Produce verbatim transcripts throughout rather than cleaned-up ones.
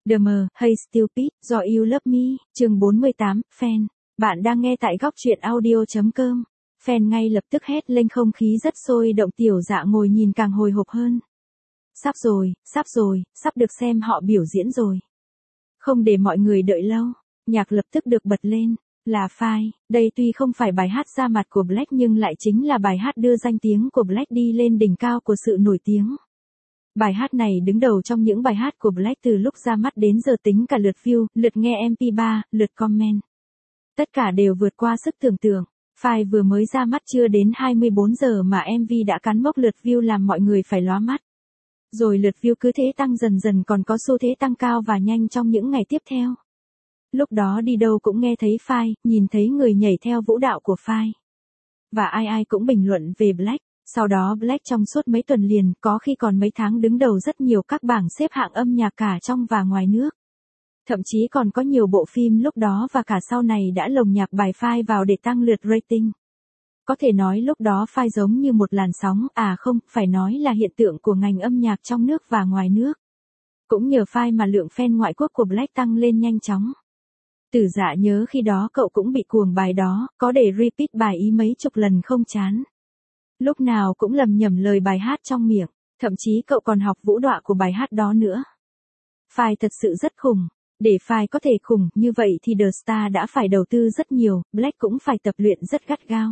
The M, Hey Stupid, Do You Love Me, chương bốn mươi tám, fan. Bạn đang nghe tại góc truyện audio chấm com. Fan ngay lập tức hét lên, không khí rất sôi động, Tiểu Dạ ngồi nhìn càng hồi hộp hơn. Sắp rồi, sắp rồi, sắp được xem họ biểu diễn rồi. Không để mọi người đợi lâu, nhạc lập tức được bật lên. Là File, đây tuy không phải bài hát ra mặt của Black nhưng lại chính là bài hát đưa danh tiếng của Black đi lên đỉnh cao của sự nổi tiếng. Bài hát này đứng đầu trong những bài hát của Black từ lúc ra mắt đến giờ, tính cả lượt view, lượt nghe em pê ba, lượt comment. Tất cả đều vượt qua sức tưởng tượng. File vừa mới ra mắt chưa đến hai mươi bốn giờ mà em vê đã cán mốc lượt view làm mọi người phải lóa mắt. Rồi lượt view cứ thế tăng dần dần, còn có xu thế tăng cao và nhanh trong những ngày tiếp theo. Lúc đó đi đâu cũng nghe thấy File, nhìn thấy người nhảy theo vũ đạo của File. Và ai ai cũng bình luận về Black. Sau đó Black trong suốt mấy tuần liền, có khi còn mấy tháng đứng đầu rất nhiều các bảng xếp hạng âm nhạc cả trong và ngoài nước. Thậm chí còn có nhiều bộ phim lúc đó và cả sau này đã lồng nhạc bài File vào để tăng lượt rating. Có thể nói lúc đó File giống như một làn sóng, à không, phải nói là hiện tượng của ngành âm nhạc trong nước và ngoài nước. Cũng nhờ File mà lượng fan ngoại quốc của Black tăng lên nhanh chóng. Tử Dạ nhớ khi đó cậu cũng bị cuồng bài đó, có để repeat bài ý mấy chục lần không chán. Lúc nào cũng lầm nhầm lời bài hát trong miệng, thậm chí cậu còn học vũ đọa của bài hát đó nữa. File thật sự rất khủng. Để File có thể khủng như vậy thì The Star đã phải đầu tư rất nhiều, Black cũng phải tập luyện rất gắt gao.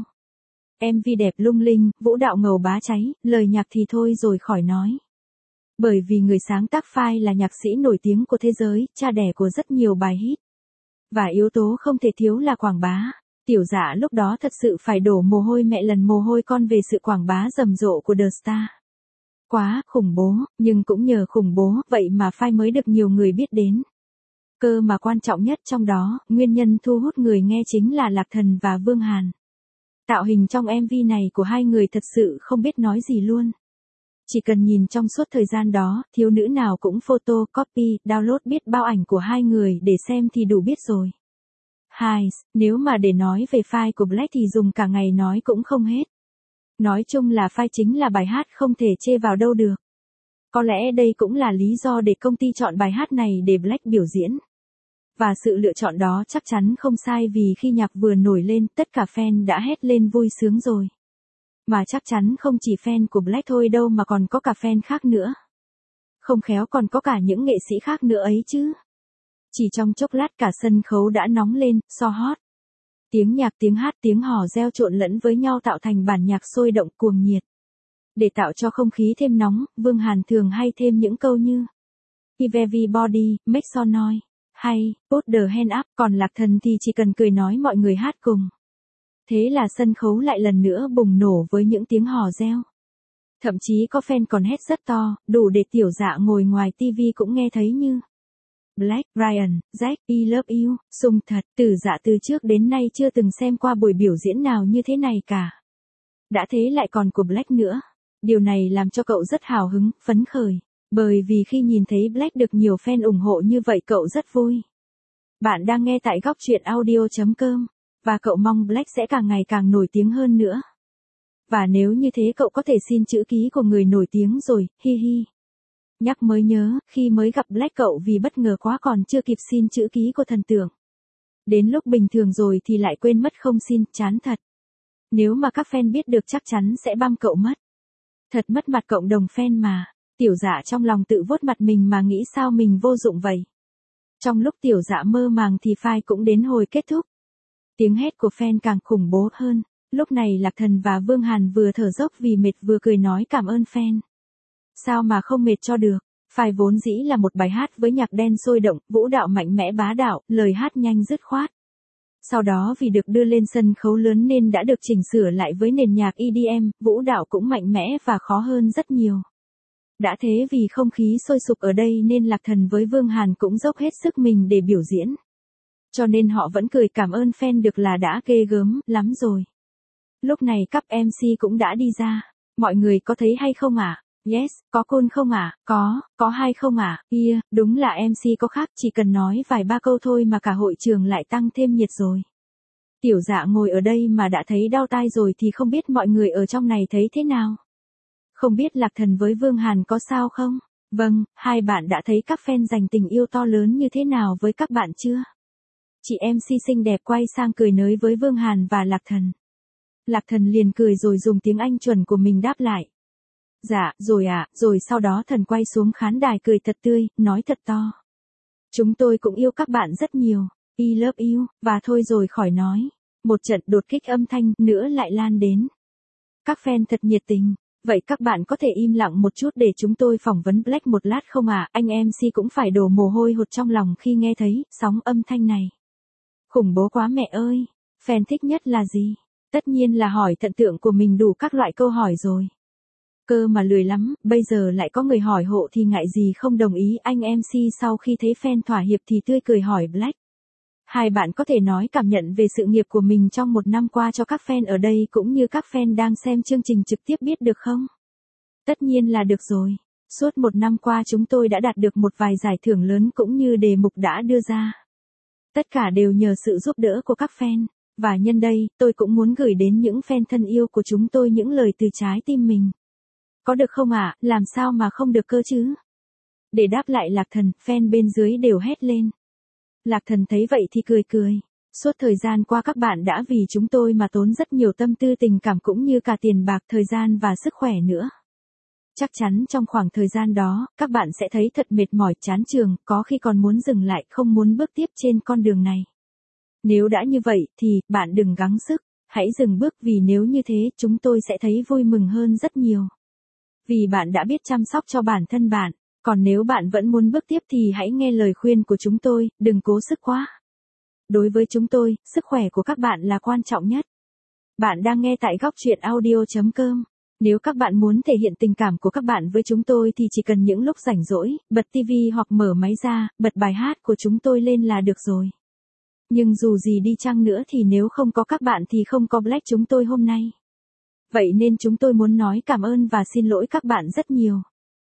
em vê đẹp lung linh, vũ đạo ngầu bá cháy, lời nhạc thì thôi rồi khỏi nói. Bởi vì người sáng tác File là nhạc sĩ nổi tiếng của thế giới, cha đẻ của rất nhiều bài hit. Và yếu tố không thể thiếu là quảng bá. Tiểu Dạ lúc đó thật sự phải đổ mồ hôi mẹ lần mồ hôi con về sự quảng bá rầm rộ của The Star. Quá khủng bố, nhưng cũng nhờ khủng bố, vậy mà File mới được nhiều người biết đến. Cơ mà quan trọng nhất trong đó, nguyên nhân thu hút người nghe chính là Lạc Thần và Vương Hàn. Tạo hình trong em vê này của hai người thật sự không biết nói gì luôn. Chỉ cần nhìn trong suốt thời gian đó, thiếu nữ nào cũng photo, copy, download biết bao ảnh của hai người để xem thì đủ biết rồi. Hai, nếu mà để nói về File của Black thì dùng cả ngày nói cũng không hết. Nói chung là File chính là bài hát không thể chê vào đâu được. Có lẽ đây cũng là lý do để công ty chọn bài hát này để Black biểu diễn. Và sự lựa chọn đó chắc chắn không sai, vì khi nhạc vừa nổi lên, tất cả fan đã hét lên vui sướng rồi. Mà chắc chắn không chỉ fan của Black thôi đâu mà còn có cả fan khác nữa. Không khéo còn có cả những nghệ sĩ khác nữa ấy chứ. Chỉ trong chốc lát cả sân khấu đã nóng lên, so hot. Tiếng nhạc, tiếng hát, tiếng hò reo trộn lẫn với nhau tạo thành bản nhạc sôi động cuồng nhiệt. Để tạo cho không khí thêm nóng, Vương Hàn thường hay thêm những câu như If everybody, make some noise, hay, put the hand up, còn Lạc Thần thì chỉ cần cười nói mọi người hát cùng. Thế là sân khấu lại lần nữa bùng nổ với những tiếng hò reo. Thậm chí có fan còn hét rất to, đủ để Tiểu Dạ ngồi ngoài ti vi cũng nghe thấy như Black, Ryan, Jack, I love you, sung thật. Tử Dạ từ trước đến nay chưa từng xem qua buổi biểu diễn nào như thế này cả. Đã thế lại còn của Black nữa. Điều này làm cho cậu rất hào hứng, phấn khởi. Bởi vì khi nhìn thấy Black được nhiều fan ủng hộ như vậy cậu rất vui. Bạn đang nghe tại góc truyện audio chấm com. Và cậu mong Black sẽ càng ngày càng nổi tiếng hơn nữa. Và nếu như thế cậu có thể xin chữ ký của người nổi tiếng rồi, hi hi. Nhắc mới nhớ, khi mới gặp Black cậu vì bất ngờ quá còn chưa kịp xin chữ ký của thần tượng. Đến lúc bình thường rồi thì lại quên mất không xin, chán thật. Nếu mà các fan biết được chắc chắn sẽ băm cậu mất. Thật mất mặt cộng đồng fan mà. Tiểu Dạ trong lòng tự vuốt mặt mình mà nghĩ sao mình vô dụng vậy. Trong lúc Tiểu Dạ mơ màng thì File cũng đến hồi kết thúc. Tiếng hét của fan càng khủng bố hơn. Lúc này Lạc Thần và Vương Hàn vừa thở dốc vì mệt vừa cười nói cảm ơn fan. Sao mà không mệt cho được. File vốn dĩ là một bài hát với nhạc đen sôi động, vũ đạo mạnh mẽ bá đạo, lời hát nhanh dứt khoát. Sau đó vì được đưa lên sân khấu lớn nên đã được chỉnh sửa lại với nền nhạc e đê em, vũ đạo cũng mạnh mẽ và khó hơn rất nhiều. Đã thế vì không khí sôi sục ở đây nên Lạc Thần với Vương Hàn cũng dốc hết sức mình để biểu diễn. Cho nên họ vẫn cười cảm ơn fan được là đã ghê gớm lắm rồi. Lúc này các em xê cũng đã đi ra. Mọi người có thấy hay không ạ? À? Yes, có cool không ạ? À? Có, có hay không ạ? À? Yeah, đúng là em xê có khác, chỉ cần nói vài ba câu thôi mà cả hội trường lại tăng thêm nhiệt rồi. Tiểu Dạ ngồi ở đây mà đã thấy đau tai rồi thì không biết mọi người ở trong này thấy thế nào. Không biết Lạc Thần với Vương Hàn có sao không? Vâng, hai bạn đã thấy các fan dành tình yêu to lớn như thế nào với các bạn chưa? Chị em xê xinh đẹp quay sang cười nới với Vương Hàn và Lạc Thần. Lạc Thần liền cười rồi dùng tiếng Anh chuẩn của mình đáp lại. Dạ, rồi ạ, à, rồi sau đó thần quay xuống khán đài cười thật tươi, nói thật to. Chúng tôi cũng yêu các bạn rất nhiều, I love you, và thôi rồi khỏi nói. Một trận đột kích âm thanh nữa lại lan đến. Các fan thật nhiệt tình. Vậy các bạn có thể im lặng một chút để chúng tôi phỏng vấn Black một lát không ạ? À? Anh em xê cũng phải đổ mồ hôi hột trong lòng khi nghe thấy sóng âm thanh này. Khủng bố quá mẹ ơi. Fan thích nhất là gì? Tất nhiên là hỏi thận tượng của mình đủ các loại câu hỏi rồi. Cơ mà lười lắm, bây giờ lại có người hỏi hộ thì ngại gì không đồng ý. Anh em xê sau khi thấy fan thỏa hiệp thì tươi cười hỏi Black. Hai bạn có thể nói cảm nhận về sự nghiệp của mình trong một năm qua cho các fan ở đây cũng như các fan đang xem chương trình trực tiếp biết được không? Tất nhiên là được rồi. Suốt một năm qua chúng tôi đã đạt được một vài giải thưởng lớn cũng như đề mục đã đưa ra. Tất cả đều nhờ sự giúp đỡ của các fan. Và nhân đây, tôi cũng muốn gửi đến những fan thân yêu của chúng tôi những lời từ trái tim mình. Có được không ạ? À? Làm sao mà không được cơ chứ? Để đáp lại Lạc Thần, fan bên dưới đều hét lên. Lạc Thần thấy vậy thì cười cười. Suốt thời gian qua các bạn đã vì chúng tôi mà tốn rất nhiều tâm tư tình cảm cũng như cả tiền bạc, thời gian và sức khỏe nữa. Chắc chắn trong khoảng thời gian đó, các bạn sẽ thấy thật mệt mỏi, chán chường, có khi còn muốn dừng lại, không muốn bước tiếp trên con đường này. Nếu đã như vậy, thì, bạn đừng gắng sức, hãy dừng bước vì nếu như thế, chúng tôi sẽ thấy vui mừng hơn rất nhiều. Vì bạn đã biết chăm sóc cho bản thân bạn. Còn nếu bạn vẫn muốn bước tiếp thì hãy nghe lời khuyên của chúng tôi, đừng cố sức quá. Đối với chúng tôi, sức khỏe của các bạn là quan trọng nhất. Bạn đang nghe tại góc truyện audio chấm com. Nếu các bạn muốn thể hiện tình cảm của các bạn với chúng tôi thì chỉ cần những lúc rảnh rỗi, bật tivi hoặc mở máy ra, bật bài hát của chúng tôi lên là được rồi. Nhưng dù gì đi chăng nữa thì nếu không có các bạn thì không có Black chúng tôi hôm nay. Vậy nên chúng tôi muốn nói cảm ơn và xin lỗi các bạn rất nhiều.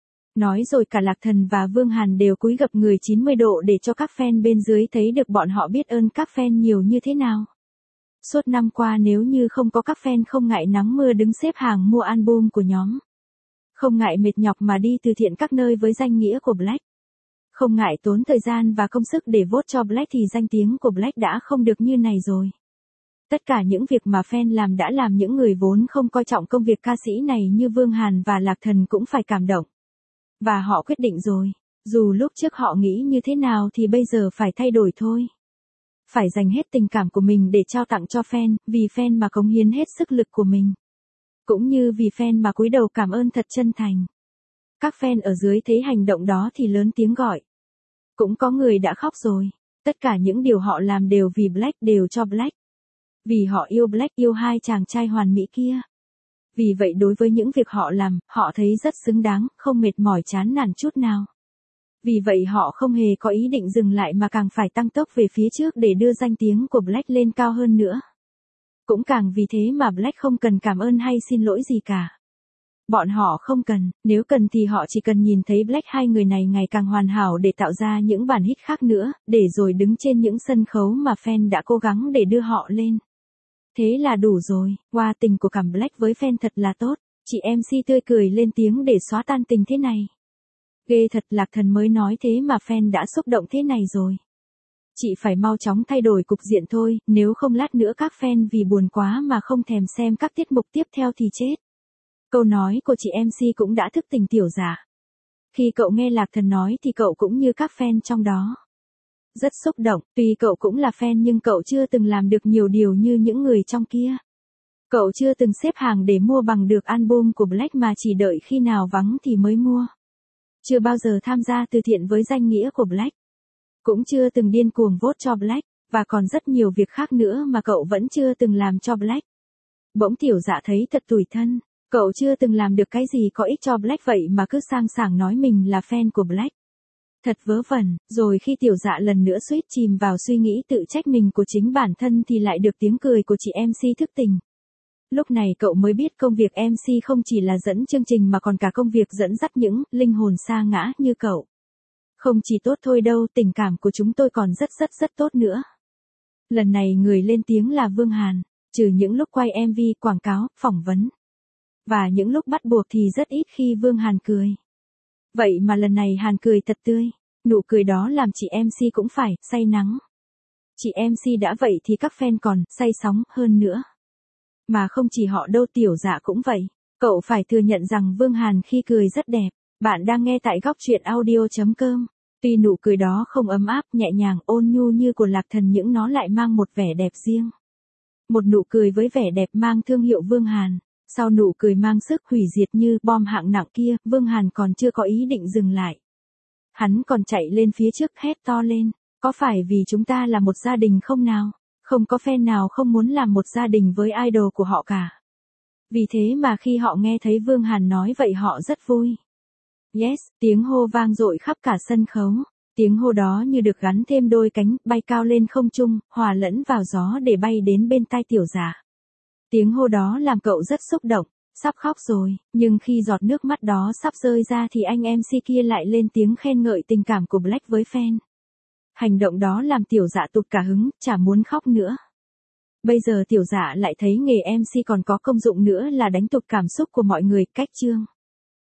Nói rồi cả Lạc Thần và Vương Hàn đều cúi gập người chín mươi độ để cho các fan bên dưới thấy được bọn họ biết ơn các fan nhiều như thế nào. Suốt năm qua nếu như không có các fan không ngại nắng mưa đứng xếp hàng mua album của nhóm. Không ngại mệt nhọc mà đi từ thiện các nơi với danh nghĩa của Black. Không ngại tốn thời gian và công sức để vote cho Black thì danh tiếng của Black đã không được như này rồi. Tất cả những việc mà fan làm đã làm những người vốn không coi trọng công việc ca sĩ này như Vương Hàn và Lạc Thần cũng phải cảm động. Và họ quyết định rồi, dù lúc trước họ nghĩ như thế nào thì bây giờ phải thay đổi thôi. Phải dành hết tình cảm của mình để trao tặng cho fan, vì fan mà cống hiến hết sức lực của mình. Cũng như vì fan mà cúi đầu cảm ơn thật chân thành. Các fan ở dưới thấy hành động đó thì lớn tiếng gọi. Cũng có người đã khóc rồi. Tất cả những điều họ làm đều vì Black, đều cho Black. Vì họ yêu Black, yêu hai chàng trai hoàn mỹ kia. Vì vậy đối với những việc họ làm, họ thấy rất xứng đáng, không mệt mỏi chán nản chút nào. Vì vậy họ không hề có ý định dừng lại mà càng phải tăng tốc về phía trước để đưa danh tiếng của Black lên cao hơn nữa. Cũng càng vì thế mà Black không cần cảm ơn hay xin lỗi gì cả. Bọn họ không cần, nếu cần thì họ chỉ cần nhìn thấy Black hai người này ngày càng hoàn hảo để tạo ra những bản hit khác nữa, để rồi đứng trên những sân khấu mà fan đã cố gắng để đưa họ lên. Thế là đủ rồi, wow, tình của cảm Black với fan thật là tốt, chị em xê tươi cười lên tiếng để xóa tan tình thế này. Ghê thật, Lạc Thần mới nói thế mà fan đã xúc động thế này rồi. Chị phải mau chóng thay đổi cục diện thôi, nếu không lát nữa các fan vì buồn quá mà không thèm xem các tiết mục tiếp theo thì chết. Câu nói của chị em xê cũng đã thức tỉnh tiểu giả. Khi cậu nghe Lạc Thần nói thì cậu cũng như các fan trong đó. Rất xúc động, tuy cậu cũng là fan nhưng cậu chưa từng làm được nhiều điều như những người trong kia. Cậu chưa từng xếp hàng để mua bằng được album của Black mà chỉ đợi khi nào vắng thì mới mua. Chưa bao giờ tham gia từ thiện với danh nghĩa của Black. Cũng chưa từng điên cuồng vote cho Black, và còn rất nhiều việc khác nữa mà cậu vẫn chưa từng làm cho Black. Bỗng tiểu dạ thấy thật tủi thân, cậu chưa từng làm được cái gì có ích cho Black vậy mà cứ sang sảng nói mình là fan của Black. Thật vớ vẩn, rồi khi tiểu dạ lần nữa suýt chìm vào suy nghĩ tự trách mình của chính bản thân thì lại được tiếng cười của chị em xê thức tỉnh. Lúc này cậu mới biết công việc em xê không chỉ là dẫn chương trình mà còn cả công việc dẫn dắt những linh hồn sa ngã như cậu. Không chỉ tốt thôi đâu, tình cảm của chúng tôi còn rất rất rất tốt nữa. Lần này người lên tiếng là Vương Hàn, trừ những lúc quay em vê, quảng cáo, phỏng vấn. Và những lúc bắt buộc thì rất ít khi Vương Hàn cười. Vậy mà lần này Hàn cười thật tươi, nụ cười đó làm chị em xê cũng phải say nắng. Chị em xê đã vậy thì các fan còn say sóng hơn nữa. Mà không chỉ họ đâu, Tiểu Dạ cũng vậy. Cậu phải thừa nhận rằng Vương Hàn khi cười rất đẹp. Bạn đang nghe tại góc truyện audio.com. Tuy nụ cười đó không ấm áp, nhẹ nhàng, ôn nhu như của Lạc Thần, nhưng nó lại mang một vẻ đẹp riêng. Một nụ cười với vẻ đẹp mang thương hiệu Vương Hàn. Sau nụ cười mang sức hủy diệt như bom hạng nặng kia, Vương Hàn còn chưa có ý định dừng lại. Hắn còn chạy lên phía trước hét to lên. Có phải vì chúng ta là một gia đình không nào? Không có fan nào không muốn làm một gia đình với idol của họ cả. Vì thế mà khi họ nghe thấy Vương Hàn nói vậy họ rất vui. Yes, tiếng hô vang dội khắp cả sân khấu. Tiếng hô đó như được gắn thêm đôi cánh, bay cao lên không trung, hòa lẫn vào gió để bay đến bên tai Tiểu Dạ. Tiếng hô đó làm cậu rất xúc động, sắp khóc rồi, nhưng khi giọt nước mắt đó sắp rơi ra thì anh em xê kia lại lên tiếng khen ngợi tình cảm của Black với fan. Hành động đó làm Tiểu Dạ tụt cả hứng, chả muốn khóc nữa. Bây giờ Tiểu Dạ lại thấy nghề em xê còn có công dụng nữa là đánh tụt cảm xúc của mọi người, cách chương.